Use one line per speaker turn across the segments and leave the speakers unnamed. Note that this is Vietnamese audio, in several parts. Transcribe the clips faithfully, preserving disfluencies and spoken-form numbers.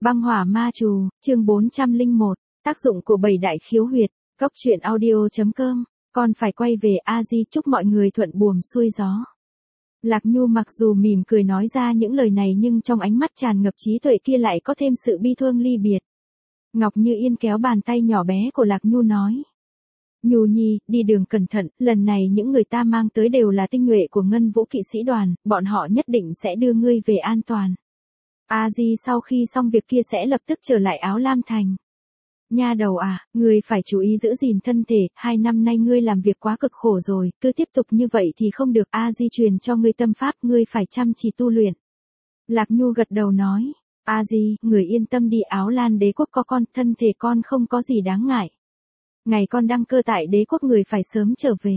Băng hỏa ma trù, chương bốn trăm lẻ một, tác dụng của bảy đại khiếu huyệt, cốc truyện audio chấm com, con phải quay về A Di chúc mọi người thuận buồm xuôi gió. Lạc Nhu mặc dù mỉm cười nói ra những lời này nhưng trong ánh mắt tràn ngập trí tuệ kia lại có thêm sự bi thương ly biệt. Ngọc Như Yên kéo bàn tay nhỏ bé của Lạc Nhu nói. Nhu Nhi, đi đường cẩn thận, lần này những người ta mang tới đều là tinh nhuệ của Ngân Vũ kỵ sĩ đoàn, bọn họ nhất định sẽ đưa ngươi về an toàn. A Di sau khi xong việc kia sẽ lập tức trở lại Áo Lam Thành. Nha đầu à, ngươi phải chú ý giữ gìn thân thể, hai năm nay ngươi làm việc quá cực khổ rồi, cứ tiếp tục như vậy thì không được. A Di truyền cho ngươi tâm pháp, ngươi phải chăm chỉ tu luyện. Lạc Nhu gật đầu nói, A Di, người yên tâm đi, Áo Lan đế quốc có con, thân thể con không có gì đáng ngại. Ngày con đăng cơ tại đế quốc người phải sớm trở về.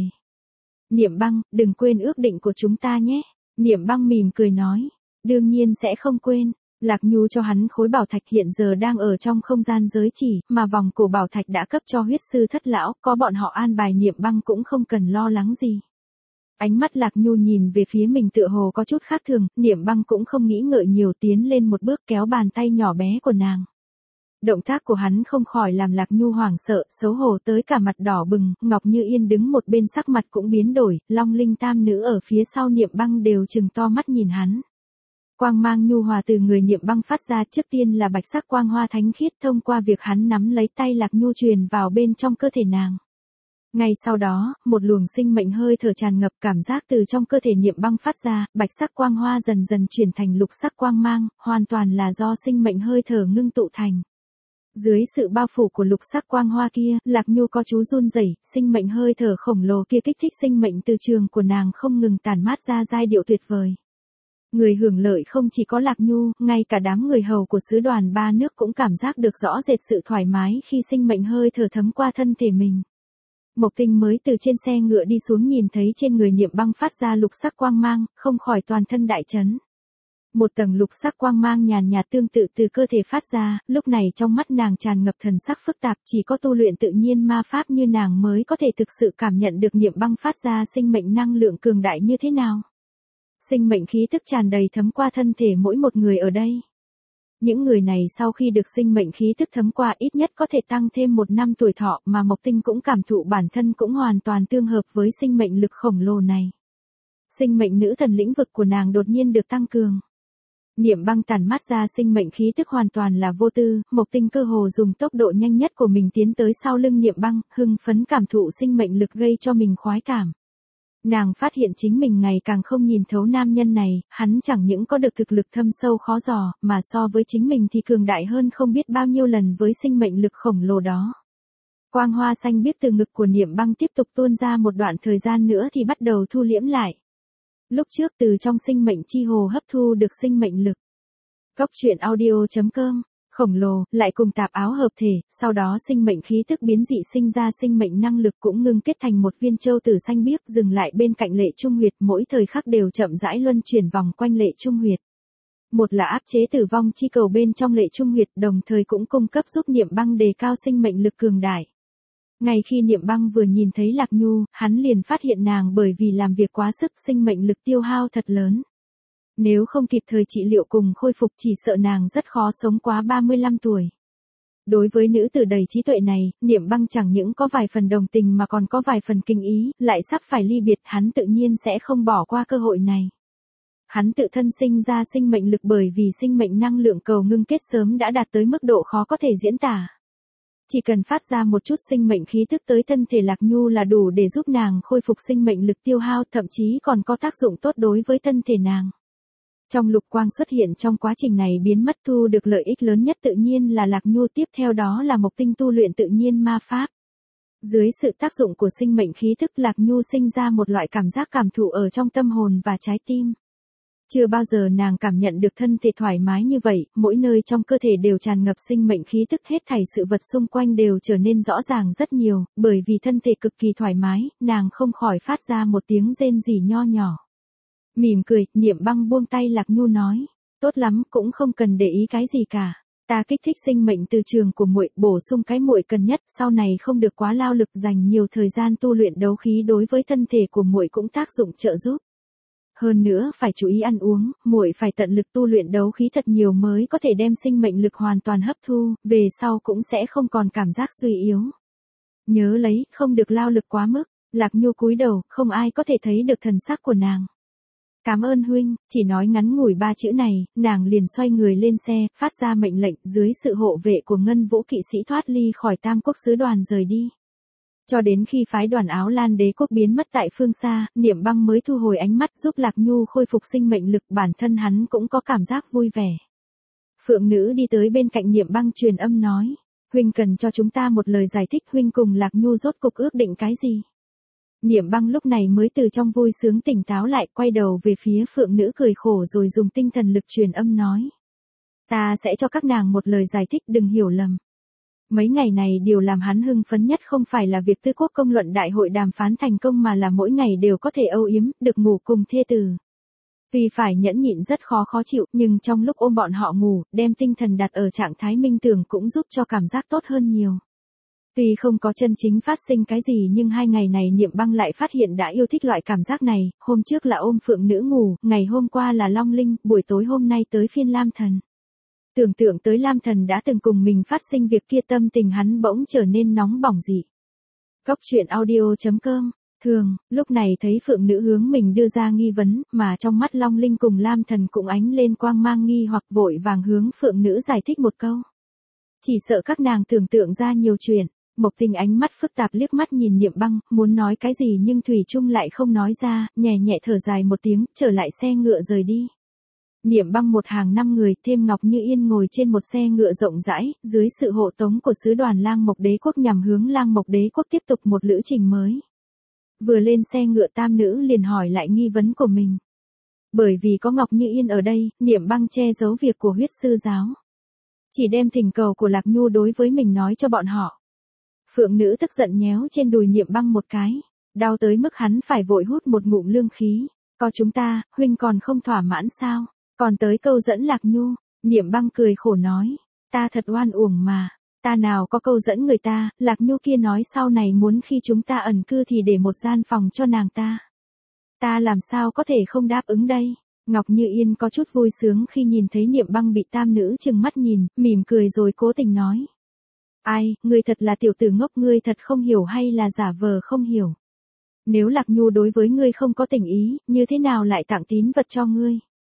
Niệm Băng, đừng quên ước định của chúng ta nhé. Niệm Băng mỉm cười nói, đương nhiên sẽ không quên. Lạc Nhu cho hắn khối bảo thạch hiện giờ đang ở trong không gian giới chỉ, mà vòng cổ bảo thạch đã cấp cho huyết sư thất lão, có bọn họ an bài Niệm Băng cũng không cần lo lắng gì. Ánh mắt Lạc Nhu nhìn về phía mình tựa hồ có chút khác thường, Niệm Băng cũng không nghĩ ngợi nhiều, tiến lên một bước kéo bàn tay nhỏ bé của nàng. Động tác của hắn không khỏi làm Lạc Nhu hoảng sợ, xấu hổ tới cả mặt đỏ bừng. Ngọc Như Yên đứng một bên sắc mặt cũng biến đổi, Long Linh tam nữ ở phía sau Niệm Băng đều trừng to mắt nhìn hắn. Quang mang nhu hòa từ người Niệm Băng phát ra, trước tiên là bạch sắc quang hoa thánh khiết thông qua việc hắn nắm lấy tay Lạc Nhu truyền vào bên trong cơ thể nàng. Ngay sau đó, một luồng sinh mệnh hơi thở tràn ngập, cảm giác từ trong cơ thể Niệm Băng phát ra, bạch sắc quang hoa dần dần chuyển thành lục sắc quang mang, hoàn toàn là do sinh mệnh hơi thở ngưng tụ thành. Dưới sự bao phủ của lục sắc quang hoa kia, Lạc Nhu có chú run rẩy, sinh mệnh hơi thở khổng lồ kia kích thích sinh mệnh từ trường của nàng không ngừng tản mát ra giai điệu tuyệt vời. Người hưởng lợi không chỉ có Lạc Nhu, ngay cả đám người hầu của sứ đoàn ba nước cũng cảm giác được rõ rệt sự thoải mái khi sinh mệnh hơi thở thấm qua thân thể mình. Mộc Tinh mới từ trên xe ngựa đi xuống nhìn thấy trên người Niệm Băng phát ra lục sắc quang mang, không khỏi toàn thân đại chấn. Một tầng lục sắc quang mang nhàn nhạt tương tự từ cơ thể phát ra, lúc này trong mắt nàng tràn ngập thần sắc phức tạp, chỉ có tu luyện tự nhiên ma pháp như nàng mới có thể thực sự cảm nhận được Niệm Băng phát ra sinh mệnh năng lượng cường đại như thế nào. Sinh mệnh khí tức tràn đầy thấm qua thân thể mỗi một người ở đây. Những người này sau khi được sinh mệnh khí tức thấm qua ít nhất có thể tăng thêm một năm tuổi thọ, mà Mộc Tinh cũng cảm thụ bản thân cũng hoàn toàn tương hợp với sinh mệnh lực khổng lồ này. Sinh mệnh nữ thần lĩnh vực của nàng đột nhiên được tăng cường. Niệm Băng tản mát ra sinh mệnh khí tức hoàn toàn là vô tư, Mộc Tinh cơ hồ dùng tốc độ nhanh nhất của mình tiến tới sau lưng Niệm Băng, hưng phấn cảm thụ sinh mệnh lực gây cho mình khoái cảm. Nàng phát hiện chính mình ngày càng không nhìn thấu nam nhân này, hắn chẳng những có được thực lực thâm sâu khó dò, mà so với chính mình thì cường đại hơn không biết bao nhiêu lần với sinh mệnh lực khổng lồ đó. Quang hoa xanh biếc từ ngực của Niệm Băng tiếp tục tuôn ra một đoạn thời gian nữa thì bắt đầu thu liễm lại. Lúc trước từ trong sinh mệnh chi hồ hấp thu được sinh mệnh lực. Cốc truyện audio chấm com, khổng lồ, lại cùng tạp áo hợp thể, sau đó sinh mệnh khí tức biến dị sinh ra sinh mệnh năng lực cũng ngưng kết thành một viên châu tử xanh biếc dừng lại bên cạnh Lệ Trung Huyệt, mỗi thời khắc đều chậm rãi luân chuyển vòng quanh Lệ Trung Huyệt. Một là áp chế tử vong chi cầu bên trong Lệ Trung Huyệt, đồng thời cũng cung cấp giúp Niệm Băng đề cao sinh mệnh lực cường đại. Ngay khi Niệm Băng vừa nhìn thấy Lạc Nhu, hắn liền phát hiện nàng bởi vì làm việc quá sức sinh mệnh lực tiêu hao thật lớn. Nếu không kịp thời trị liệu cùng khôi phục chỉ sợ nàng rất khó sống quá ba mươi lăm tuổi. Đối với nữ tử đầy trí tuệ này, Niệm Băng chẳng những có vài phần đồng tình mà còn có vài phần kinh ý, lại sắp phải ly biệt, hắn tự nhiên sẽ không bỏ qua cơ hội này. Hắn tự thân sinh ra sinh mệnh lực bởi vì sinh mệnh năng lượng cầu ngưng kết sớm đã đạt tới mức độ khó có thể diễn tả. Chỉ cần phát ra một chút sinh mệnh khí tức tới thân thể Lạc Nhu là đủ để giúp nàng khôi phục sinh mệnh lực tiêu hao, thậm chí còn có tác dụng tốt đối với thân thể nàng. Trong lục quang xuất hiện trong quá trình này biến mất thu được lợi ích lớn nhất tự nhiên là Lạc Nhu, tiếp theo đó là Mộc Tinh tu luyện tự nhiên ma pháp. Dưới sự tác dụng của sinh mệnh khí tức Lạc Nhu sinh ra một loại cảm giác cảm thụ ở trong tâm hồn và trái tim. Chưa bao giờ nàng cảm nhận được thân thể thoải mái như vậy, mỗi nơi trong cơ thể đều tràn ngập sinh mệnh khí tức, hết thảy sự vật xung quanh đều trở nên rõ ràng rất nhiều, bởi vì thân thể cực kỳ thoải mái, nàng không khỏi phát ra một tiếng rên rỉ nho nhỏ. Mỉm cười, Niệm Băng buông tay Lạc Nhu nói, tốt lắm, cũng không cần để ý cái gì cả. Ta kích thích sinh mệnh từ trường của muội, bổ sung cái muội cần nhất, sau này không được quá lao lực, dành nhiều thời gian tu luyện đấu khí đối với thân thể của muội cũng tác dụng trợ giúp. Hơn nữa phải chú ý ăn uống, muội phải tận lực tu luyện đấu khí thật nhiều mới có thể đem sinh mệnh lực hoàn toàn hấp thu, về sau cũng sẽ không còn cảm giác suy yếu. Nhớ lấy, không được lao lực quá mức. Lạc Nhu cúi đầu, không ai có thể thấy được thần sắc của nàng. Cảm ơn huynh, chỉ nói ngắn ngủi ba chữ này, nàng liền xoay người lên xe, phát ra mệnh lệnh dưới sự hộ vệ của Ngân Vũ kỵ sĩ thoát ly khỏi Tam Quốc sứ đoàn rời đi. Cho đến khi phái đoàn Áo Lan đế quốc biến mất tại phương xa, Niệm Băng mới thu hồi ánh mắt giúp Lạc Nhu khôi phục sinh mệnh lực, bản thân hắn cũng có cảm giác vui vẻ. Phượng nữ đi tới bên cạnh Niệm Băng truyền âm nói, huynh cần cho chúng ta một lời giải thích, huynh cùng Lạc Nhu rốt cục ước định cái gì? Niệm Băng lúc này mới từ trong vui sướng tỉnh táo lại, quay đầu về phía Phượng nữ cười khổ rồi dùng tinh thần lực truyền âm nói. Ta sẽ cho các nàng một lời giải thích, đừng hiểu lầm. Mấy ngày này điều làm hắn hưng phấn nhất không phải là việc Tư Quốc công luận đại hội đàm phán thành công mà là mỗi ngày đều có thể âu yếm, được ngủ cùng thê tử. Tuy phải nhẫn nhịn rất khó khó chịu, nhưng trong lúc ôm bọn họ ngủ, đem tinh thần đặt ở trạng thái minh tưởng cũng giúp cho cảm giác tốt hơn nhiều. Tuy không có chân chính phát sinh cái gì nhưng hai ngày này Niệm Băng lại phát hiện đã yêu thích loại cảm giác này, hôm trước là ôm Phượng nữ ngủ, ngày hôm qua là Long Linh, buổi tối hôm nay tới phiên Lam Thần. Tưởng tượng tới Lam Thần đã từng cùng mình phát sinh việc kia, tâm tình hắn bỗng trở nên nóng bỏng dị. Cốc truyện audio chấm com. Thường, lúc này thấy Phượng nữ hướng mình đưa ra nghi vấn, mà trong mắt Long Linh cùng Lam Thần cũng ánh lên quang mang nghi hoặc, vội vàng hướng Phượng nữ giải thích một câu. Chỉ sợ các nàng tưởng tượng ra nhiều chuyện. Mộc Tình ánh mắt phức tạp liếc mắt nhìn Niệm Băng, muốn nói cái gì nhưng thủy chung lại không nói ra, nhẹ nhẹ thở dài một tiếng, trở lại xe ngựa rời đi. Niệm Băng một hàng năm người, thêm Ngọc Như Yên ngồi trên một xe ngựa rộng rãi, dưới sự hộ tống của sứ đoàn Lang Mộc đế quốc nhằm hướng Lang Mộc đế quốc tiếp tục một lữ trình mới. Vừa lên xe ngựa tam nữ liền hỏi lại nghi vấn của mình. Bởi vì có Ngọc Như Yên ở đây, Niệm Băng che giấu việc của huyết sư giáo. Chỉ đem thỉnh cầu của Lạc Nhu đối với mình nói cho bọn họ. Phượng nữ tức giận nhéo trên đùi Niệm Băng một cái, đau tới mức hắn phải vội hút một ngụm lương khí. Có chúng ta, huynh còn không thỏa mãn sao? Còn tới câu dẫn Lạc Nhu, Niệm Băng cười khổ nói, ta thật oan uổng mà, ta nào có câu dẫn người ta, Lạc Nhu kia nói sau này muốn khi chúng ta ẩn cư thì để một gian phòng cho nàng ta. Ta làm sao có thể không đáp ứng đây? Ngọc Như Yên có chút vui sướng khi nhìn thấy Niệm Băng bị tam nữ trừng mắt nhìn, mỉm cười rồi cố tình nói. Ai, ngươi thật là tiểu tử ngốc, ngươi thật không hiểu hay là giả vờ không hiểu. Nếu Lạc Nhu đối với ngươi không có tình ý, như thế nào lại tặng tín vật cho ngươi?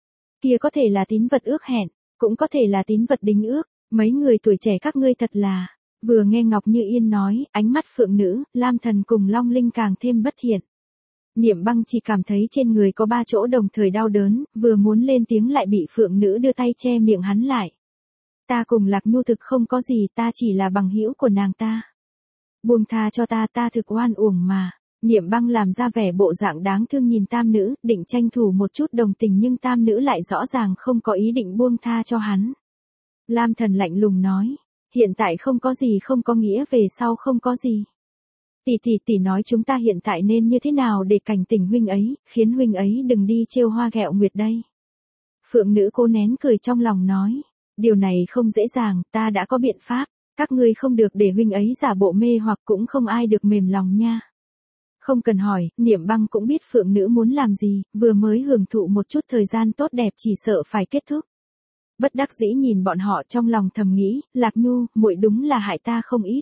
Kia có thể là tín vật ước hẹn, cũng có thể là tín vật đính ước, mấy người tuổi trẻ các ngươi thật là. Vừa nghe Ngọc Như Yên nói, ánh mắt Phượng nữ, Lam Thần cùng Long Linh càng thêm bất thiện. Niệm Băng chỉ cảm thấy trên người có ba chỗ đồng thời đau đớn, vừa muốn lên tiếng lại bị Phượng nữ đưa tay che miệng hắn lại. Ta cùng Lạc Nhu thực không có gì, ta chỉ là bằng hữu của nàng ta. Buông tha cho ta, ta thực oan uổng mà. Niệm Băng làm ra vẻ bộ dạng đáng thương nhìn tam nữ, định tranh thủ một chút đồng tình nhưng tam nữ lại rõ ràng không có ý định buông tha cho hắn. Lam Thần lạnh lùng nói, hiện tại không có gì không có nghĩa về sau không có gì. Tỷ tỷ tỷ nói chúng ta hiện tại nên như thế nào để cảnh tỉnh huynh ấy, khiến huynh ấy đừng đi trêu hoa ghẹo nguyệt đây. Phượng nữ cố nén cười trong lòng nói, điều này không dễ dàng, ta đã có biện pháp, các ngươi không được để huynh ấy giả bộ mê hoặc cũng không ai được mềm lòng nha. Không cần hỏi, Niệm Băng cũng biết Phượng nữ muốn làm gì, vừa mới hưởng thụ một chút thời gian tốt đẹp chỉ sợ phải kết thúc. Bất đắc dĩ nhìn bọn họ trong lòng thầm nghĩ, Lạc Nhu, muội đúng là hại ta không ít.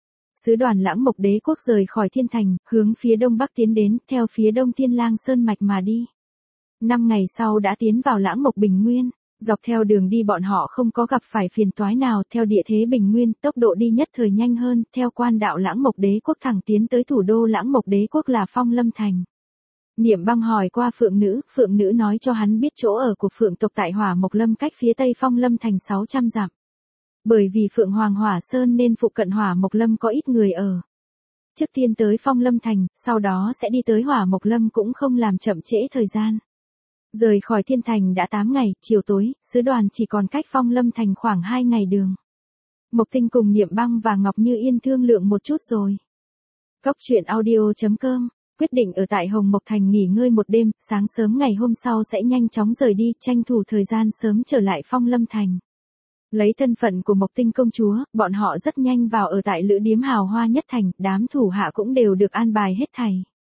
Sứ đoàn Lãng Mộc đế quốc rời khỏi Thiên Thành, hướng phía đông bắc tiến đến, theo phía đông Thiên Lang Sơn mạch mà đi. Năm ngày sau đã tiến vào Lãng Mộc Bình Nguyên, dọc theo đường đi bọn họ không có gặp phải phiền toái nào, theo địa thế Bình Nguyên, tốc độ đi nhất thời nhanh hơn, theo quan đạo Lãng Mộc đế quốc thẳng tiến tới thủ đô Lãng Mộc đế quốc là Phong Lâm Thành. Niệm Băng hỏi qua Phượng nữ, Phượng nữ nói cho hắn biết chỗ ở của Phượng tộc tại Hỏa Mộc Lâm cách phía tây Phong Lâm Thành sáu trăm dặm. Bởi vì Phượng Hoàng Hỏa Sơn nên phụ cận Hỏa Mộc Lâm có ít người ở. Trước tiên tới Phong Lâm Thành, sau đó sẽ đi tới Hỏa Mộc Lâm cũng không làm chậm trễ thời gian. Rời khỏi Thiên Thành đã tám ngày, chiều tối, sứ đoàn chỉ còn cách Phong Lâm Thành khoảng hai ngày đường. Mộc Tinh cùng Niệm Băng và Ngọc Như Yên thương lượng một chút rồi. Cốc truyện audio chấm com, quyết định ở tại Hồng Mộc Thành nghỉ ngơi một đêm, sáng sớm ngày hôm sau sẽ nhanh chóng rời đi, tranh thủ thời gian sớm trở lại Phong Lâm Thành. Lấy thân phận của Mộc Tinh công chúa, bọn họ rất nhanh vào ở tại lữ điếm hào hoa nhất thành, đám thủ hạ cũng đều được an bài hết thảy.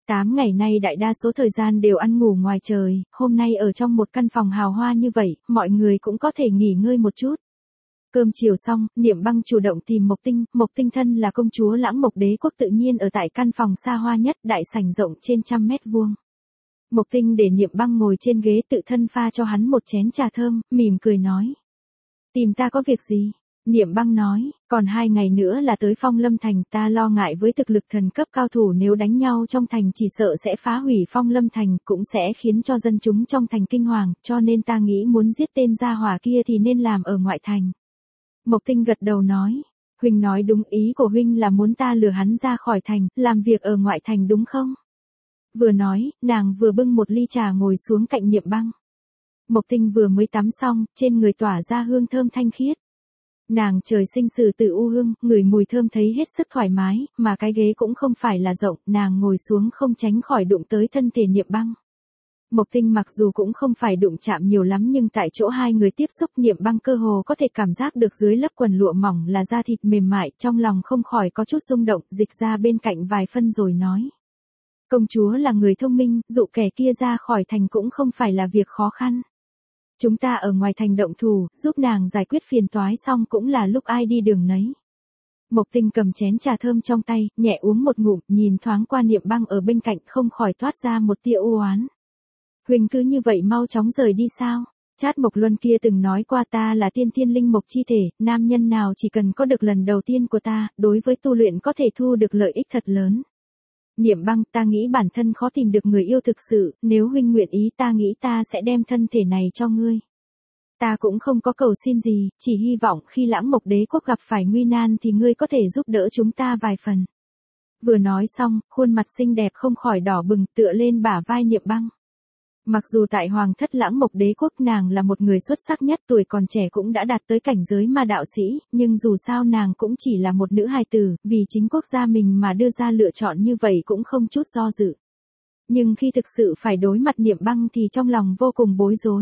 Tám ngày nay đại đa số thời gian đều ăn ngủ ngoài trời, hôm nay ở trong một căn phòng hào hoa như vậy, mọi người cũng có thể nghỉ ngơi một chút. Cơm chiều xong, Niệm Băng chủ động tìm Mộc Tinh, Mộc Tinh thân là công chúa Lãng Mộc Đế quốc tự nhiên ở tại căn phòng xa hoa nhất, đại sảnh rộng trên trăm mét vuông. Mộc Tinh để Niệm Băng ngồi trên ghế tự thân pha cho hắn một chén trà thơm, mỉm cười nói. Tìm ta có việc gì? Niệm Băng nói, còn hai ngày nữa là tới Phong Lâm Thành, ta lo ngại với thực lực thần cấp cao thủ nếu đánh nhau trong thành chỉ sợ sẽ phá hủy Phong Lâm Thành, cũng sẽ khiến cho dân chúng trong thành kinh hoàng, cho nên ta nghĩ muốn giết tên gia hỏa kia thì nên làm ở ngoại thành. Mộc Tinh gật đầu nói, huynh nói đúng, ý của huynh là muốn ta lừa hắn ra khỏi thành, làm việc ở ngoại thành đúng không? Vừa nói, nàng vừa bưng một ly trà ngồi xuống cạnh Niệm Băng. Mộc Tinh vừa mới tắm xong, trên người tỏa ra hương thơm thanh khiết. Nàng trời sinh sử tự u hương, ngửi mùi thơm thấy hết sức thoải mái, mà cái ghế cũng không phải là rộng, nàng ngồi xuống không tránh khỏi đụng tới thân thể Niệm Băng. Mộc Tinh mặc dù cũng không phải đụng chạm nhiều lắm nhưng tại chỗ hai người tiếp xúc Niệm Băng cơ hồ có thể cảm giác được dưới lớp quần lụa mỏng là da thịt mềm mại, trong lòng không khỏi có chút rung động, dịch ra bên cạnh vài phân rồi nói. Công chúa là người thông minh, dụ kẻ kia ra khỏi thành cũng không phải là việc khó khăn. Chúng ta ở ngoài thành động thủ, giúp nàng giải quyết phiền toái xong cũng là lúc ai đi đường nấy. Mộc Tinh cầm chén trà thơm trong tay, nhẹ uống một ngụm, nhìn thoáng qua Niệm Băng ở bên cạnh không khỏi toát ra một tia u oán. Huỳnh cứ như vậy mau chóng rời đi sao? Trát Mộc Luân kia từng nói qua ta là tiên thiên linh mộc chi thể, nam nhân nào chỉ cần có được lần đầu tiên của ta, đối với tu luyện có thể thu được lợi ích thật lớn. Niệm Băng, ta nghĩ bản thân khó tìm được người yêu thực sự, nếu huynh nguyện ý ta nghĩ ta sẽ đem thân thể này cho ngươi. Ta cũng không có cầu xin gì, chỉ hy vọng khi Lãng Mộc Đế quốc gặp phải nguy nan thì ngươi có thể giúp đỡ chúng ta vài phần. Vừa nói xong, khuôn mặt xinh đẹp không khỏi đỏ bừng tựa lên bả vai Niệm Băng. Mặc dù tại Hoàng thất Lãng Mộc Đế quốc nàng là một người xuất sắc nhất, tuổi còn trẻ cũng đã đạt tới cảnh giới ma đạo sĩ, nhưng dù sao nàng cũng chỉ là một nữ hài tử, vì chính quốc gia mình mà đưa ra lựa chọn như vậy cũng không chút do dự. Nhưng khi thực sự phải đối mặt Niệm Băng thì trong lòng vô cùng bối rối.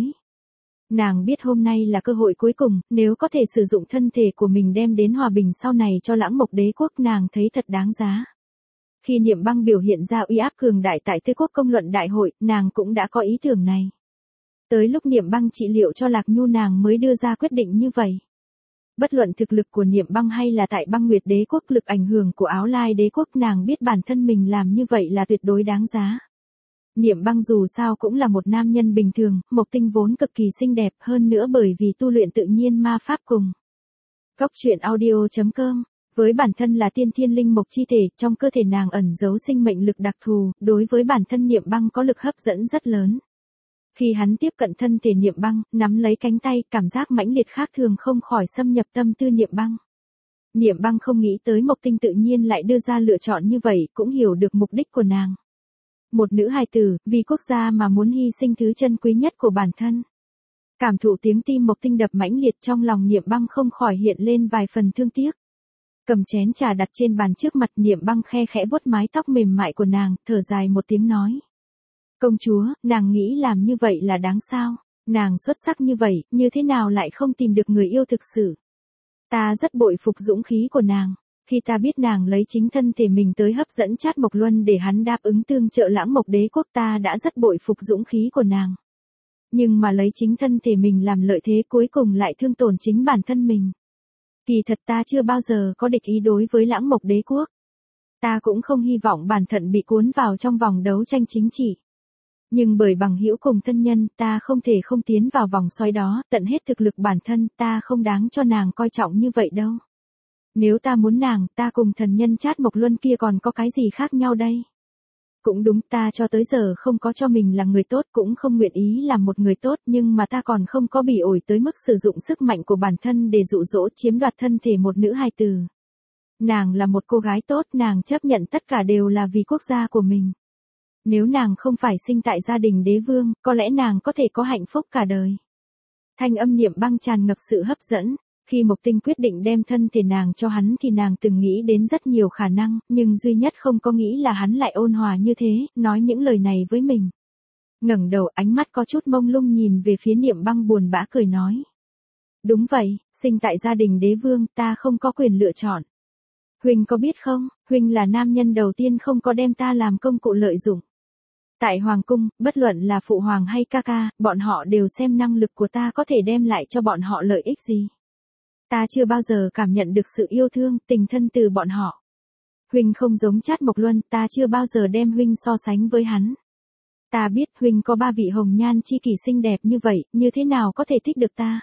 Nàng biết hôm nay là cơ hội cuối cùng, nếu có thể sử dụng thân thể của mình đem đến hòa bình sau này cho Lãng Mộc Đế quốc nàng thấy thật đáng giá. Khi Niệm Băng biểu hiện ra uy áp cường đại tại Tư Quốc công luận đại hội, nàng cũng đã có ý tưởng này. Tới lúc Niệm Băng trị liệu cho Lạc Nhu nàng mới đưa ra quyết định như vậy. Bất luận thực lực của Niệm Băng hay là tại Băng Nguyệt Đế quốc, lực ảnh hưởng của Áo Lai Đế quốc, nàng biết bản thân mình làm như vậy là tuyệt đối đáng giá. Niệm Băng dù sao cũng là một nam nhân bình thường, Mộc Tinh vốn cực kỳ xinh đẹp, hơn nữa bởi vì tu luyện tự nhiên ma pháp cùng. Cốc truyện audio chấm com. Với bản thân là tiên thiên linh mộc chi thể, trong cơ thể nàng ẩn giấu sinh mệnh lực đặc thù, đối với bản thân Niệm Băng có lực hấp dẫn rất lớn. Khi hắn tiếp cận thân thể Niệm Băng, nắm lấy cánh tay, cảm giác mãnh liệt khác thường không khỏi xâm nhập tâm tư Niệm Băng. Niệm Băng không nghĩ tới Mộc Tinh tự nhiên lại đưa ra lựa chọn như vậy, cũng hiểu được mục đích của nàng. Một nữ hài tử, vì quốc gia mà muốn hy sinh thứ chân quý nhất của bản thân. Cảm thụ tiếng tim Mộc Tinh đập mãnh liệt trong lòng Niệm Băng không khỏi hiện lên vài phần thương tiếc. Cầm chén trà đặt trên bàn trước mặt, Niệm Băng khe khẽ vuốt mái tóc mềm mại của nàng, thở dài một tiếng nói. Công chúa, nàng nghĩ làm như vậy là đáng sao? Nàng xuất sắc như vậy, như thế nào lại không tìm được người yêu thực sự? Ta rất bội phục dũng khí của nàng. Khi ta biết nàng lấy chính thân thể mình tới hấp dẫn Trát Mộc Luân để hắn đáp ứng tương trợ Lãng Mộc Đế quốc, ta đã rất bội phục dũng khí của nàng. Nhưng mà lấy chính thân thể mình làm lợi thế cuối cùng lại thương tổn chính bản thân mình. Kỳ thật ta chưa bao giờ có địch ý đối với Lãng Mộc Đế quốc. Ta cũng không hy vọng bản thân bị cuốn vào trong vòng đấu tranh chính trị. Nhưng bởi bằng hữu cùng thân nhân, ta không thể không tiến vào vòng xoáy đó, tận hết thực lực bản thân, ta không đáng cho nàng coi trọng như vậy đâu. Nếu ta muốn nàng, ta cùng thần nhân Trát Mộc Luân kia còn có cái gì khác nhau đây? Cũng đúng, ta cho tới giờ không có cho mình là người tốt, cũng không nguyện ý làm một người tốt, nhưng mà ta còn không có bị ổi tới mức sử dụng sức mạnh của bản thân để dụ dỗ chiếm đoạt thân thể một nữ hài tử. Nàng là một cô gái tốt, nàng chấp nhận tất cả đều là vì quốc gia của mình. Nếu nàng không phải sinh tại gia đình đế vương, có lẽ nàng có thể có hạnh phúc cả đời. Thanh âm Niệm Băng tràn ngập sự hấp dẫn. Khi Mộc Tinh quyết định đem thân thể nàng cho hắn thì nàng từng nghĩ đến rất nhiều khả năng, nhưng duy nhất không có nghĩ là hắn lại ôn hòa như thế, nói những lời này với mình. Ngẩng đầu, ánh mắt có chút mông lung nhìn về phía Niệm Băng buồn bã cười nói. Đúng vậy, sinh tại gia đình đế vương, ta không có quyền lựa chọn. Huynh có biết không, Huynh là nam nhân đầu tiên không có đem ta làm công cụ lợi dụng. Tại Hoàng cung, bất luận là phụ hoàng hay ca ca, bọn họ đều xem năng lực của ta có thể đem lại cho bọn họ lợi ích gì. Ta chưa bao giờ cảm nhận được sự yêu thương, tình thân từ bọn họ. Huynh không giống Trát Mộc Luân, ta chưa bao giờ đem Huynh so sánh với hắn. Ta biết Huynh có ba vị hồng nhan chi kỷ xinh đẹp như vậy, như thế nào có thể thích được ta.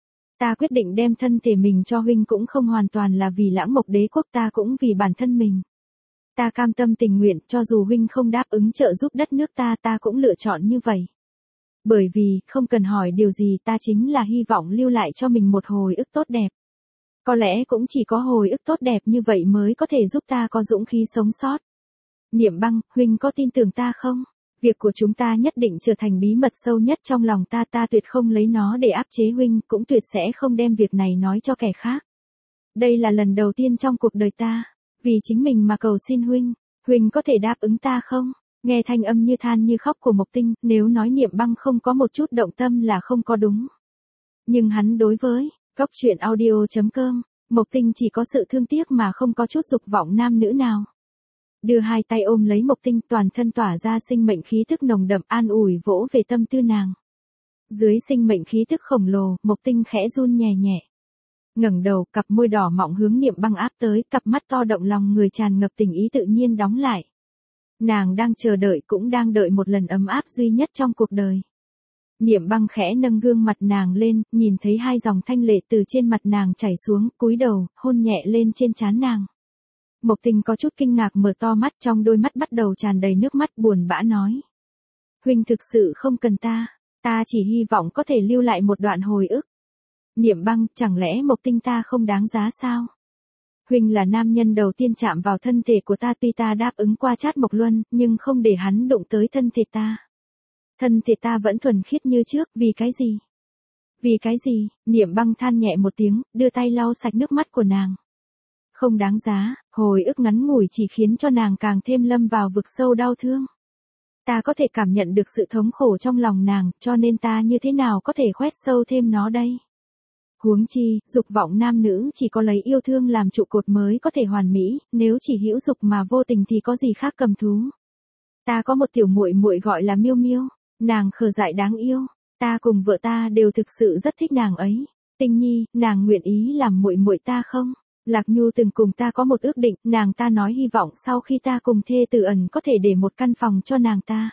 Ta quyết định đem thân thể mình cho Huynh cũng không hoàn toàn là vì Lãng Mộc Đế quốc, ta cũng vì bản thân mình. Ta cam tâm tình nguyện, cho dù Huynh không đáp ứng trợ giúp đất nước ta, ta cũng lựa chọn như vậy. Bởi vì, không cần hỏi điều gì, ta chính là hy vọng lưu lại cho mình một hồi ức tốt đẹp. Có lẽ cũng chỉ có hồi ức tốt đẹp như vậy mới có thể giúp ta có dũng khí sống sót. Niệm Băng, Huynh có tin tưởng ta không? Việc của chúng ta nhất định trở thành bí mật sâu nhất trong lòng ta, ta tuyệt không lấy nó để áp chế Huynh, cũng tuyệt sẽ không đem việc này nói cho kẻ khác. Đây là lần đầu tiên trong cuộc đời ta, vì chính mình mà cầu xin Huynh, Huynh có thể đáp ứng ta không? Nghe thanh âm như than như khóc của Mộc Tinh, nếu nói Niệm Băng không có một chút động tâm là không có đúng. Nhưng hắn đối với Cốc truyện audio chấm com, Mộc Tinh chỉ có sự thương tiếc mà không có chút dục vọng nam nữ nào. Đưa hai tay ôm lấy Mộc Tinh, toàn thân tỏa ra sinh mệnh khí tức nồng đậm, an ủi vỗ về tâm tư nàng. Dưới sinh mệnh khí tức khổng lồ, Mộc Tinh khẽ run nhẹ nhẹ. Ngẩng đầu, cặp môi đỏ mọng hướng Niệm Băng áp tới, cặp mắt to động lòng người tràn ngập tình ý tự nhiên đóng lại. Nàng đang chờ đợi, cũng đang đợi một lần ấm áp duy nhất trong cuộc đời. Niệm Băng khẽ nâng gương mặt nàng lên, nhìn thấy hai dòng thanh lệ từ trên mặt nàng chảy xuống, cúi đầu, hôn nhẹ lên trên trán nàng. Mộc Tinh có chút kinh ngạc mở to mắt, trong đôi mắt bắt đầu tràn đầy nước mắt, buồn bã nói. Huynh thực sự không cần ta, ta chỉ hy vọng có thể lưu lại một đoạn hồi ức. Niệm Băng, chẳng lẽ Mộc Tinh ta không đáng giá sao? Huynh là nam nhân đầu tiên chạm vào thân thể của ta, tuy ta đáp ứng qua Trát Mộc Luân, nhưng không để hắn đụng tới thân thể ta. Thân thể ta vẫn thuần khiết như trước, vì cái gì? Vì cái gì? Niệm Băng than nhẹ một tiếng, đưa tay lau sạch nước mắt của nàng. Không đáng giá, hồi ức ngắn ngủi chỉ khiến cho nàng càng thêm lâm vào vực sâu đau thương. Ta có thể cảm nhận được sự thống khổ trong lòng nàng, cho nên ta như thế nào có thể khoét sâu thêm nó đây? Huống chi, dục vọng nam nữ chỉ có lấy yêu thương làm trụ cột mới có thể hoàn mỹ, nếu chỉ hữu dục mà vô tình thì có gì khác cầm thú. Ta có một tiểu muội muội gọi là Miêu Miêu, nàng khờ dại đáng yêu, ta cùng vợ ta đều thực sự rất thích nàng ấy. Tinh Nhi, nàng nguyện ý làm muội muội ta không? Lạc Nhu từng cùng ta có một ước định, nàng ta nói hy vọng sau khi ta cùng thê tử ẩn có thể để một căn phòng cho nàng ta.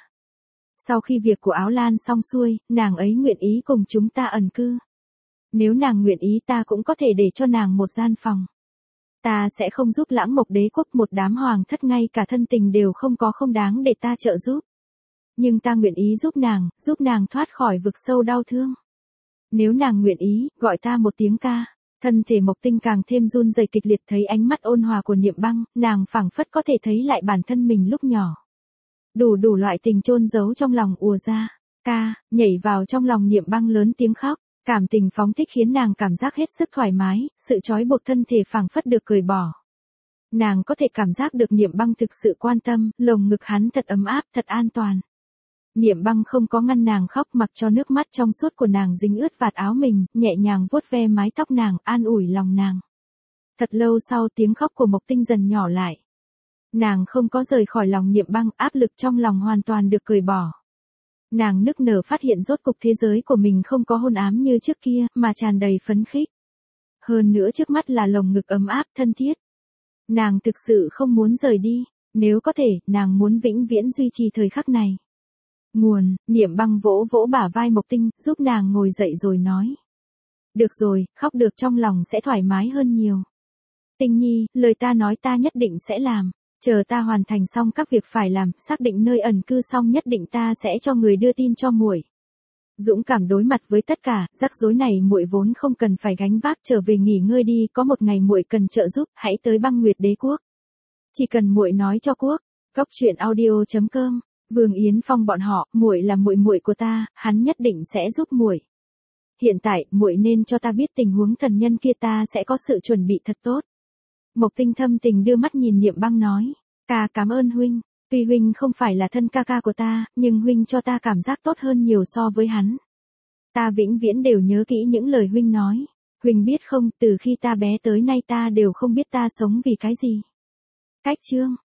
Sau khi việc của Áo Lan xong xuôi, nàng ấy nguyện ý cùng chúng ta ẩn cư. Nếu nàng nguyện ý ta cũng có thể để cho nàng một gian phòng. Ta sẽ không giúp Lãng Mộc Đế quốc, một đám hoàng thất ngay cả thân tình đều không có, không đáng để ta trợ giúp. Nhưng ta nguyện ý giúp nàng, giúp nàng thoát khỏi vực sâu đau thương. Nếu nàng nguyện ý, gọi ta một tiếng ca. Thân thể Mộc Tinh càng thêm run rẩy kịch liệt, thấy ánh mắt ôn hòa của Niệm Băng, nàng phảng phất có thể thấy lại bản thân mình lúc nhỏ. Đủ đủ loại tình chôn giấu trong lòng ùa ra, ca, nhảy vào trong lòng Niệm Băng lớn tiếng khóc, cảm tình phóng thích khiến nàng cảm giác hết sức thoải mái, sự trói buộc thân thể phảng phất được cởi bỏ. Nàng có thể cảm giác được Niệm Băng thực sự quan tâm, lồng ngực hắn thật ấm áp, thật an toàn. Niệm Băng không có ngăn nàng khóc, mặc cho nước mắt trong suốt của nàng dính ướt vạt áo mình, nhẹ nhàng vuốt ve mái tóc nàng, an ủi lòng nàng. Thật lâu sau tiếng khóc của Mộc Tinh dần nhỏ lại. Nàng không có rời khỏi lòng Niệm Băng, áp lực trong lòng hoàn toàn được cởi bỏ. Nàng nức nở phát hiện rốt cục thế giới của mình không có hôn ám như trước kia, mà tràn đầy phấn khích. Hơn nữa trước mắt là lồng ngực ấm áp thân thiết. Nàng thực sự không muốn rời đi, nếu có thể, nàng muốn vĩnh viễn duy trì thời khắc này. Nguồn, Niệm Băng vỗ vỗ bả vai Mộc Tinh, giúp nàng ngồi dậy rồi nói. Được rồi, khóc được trong lòng sẽ thoải mái hơn nhiều. Tinh Nhi, lời ta nói ta nhất định sẽ làm. Chờ ta hoàn thành xong các việc phải làm, xác định nơi ẩn cư xong nhất định ta sẽ cho người đưa tin cho muội. Dũng cảm đối mặt với tất cả, rắc rối này muội vốn không cần phải gánh vác, trở về nghỉ ngơi đi, có một ngày muội cần trợ giúp, hãy tới Băng Nguyệt Đế quốc. Chỉ cần muội nói cho quốc. Cốc truyện audio chấm com. Vương Yến Phong bọn họ, muội là muội muội của ta, hắn nhất định sẽ giúp muội. Hiện tại, muội nên cho ta biết tình huống thần nhân kia, ta sẽ có sự chuẩn bị thật tốt. Mộc Tinh thâm tình đưa mắt nhìn Niệm Băng nói, ca cảm ơn huynh, tuy huynh không phải là thân ca ca của ta, nhưng huynh cho ta cảm giác tốt hơn nhiều so với hắn. Ta vĩnh viễn đều nhớ kỹ những lời huynh nói. Huỳnh biết không, từ khi ta bé tới nay ta đều không biết ta sống vì cái gì. Cách chương.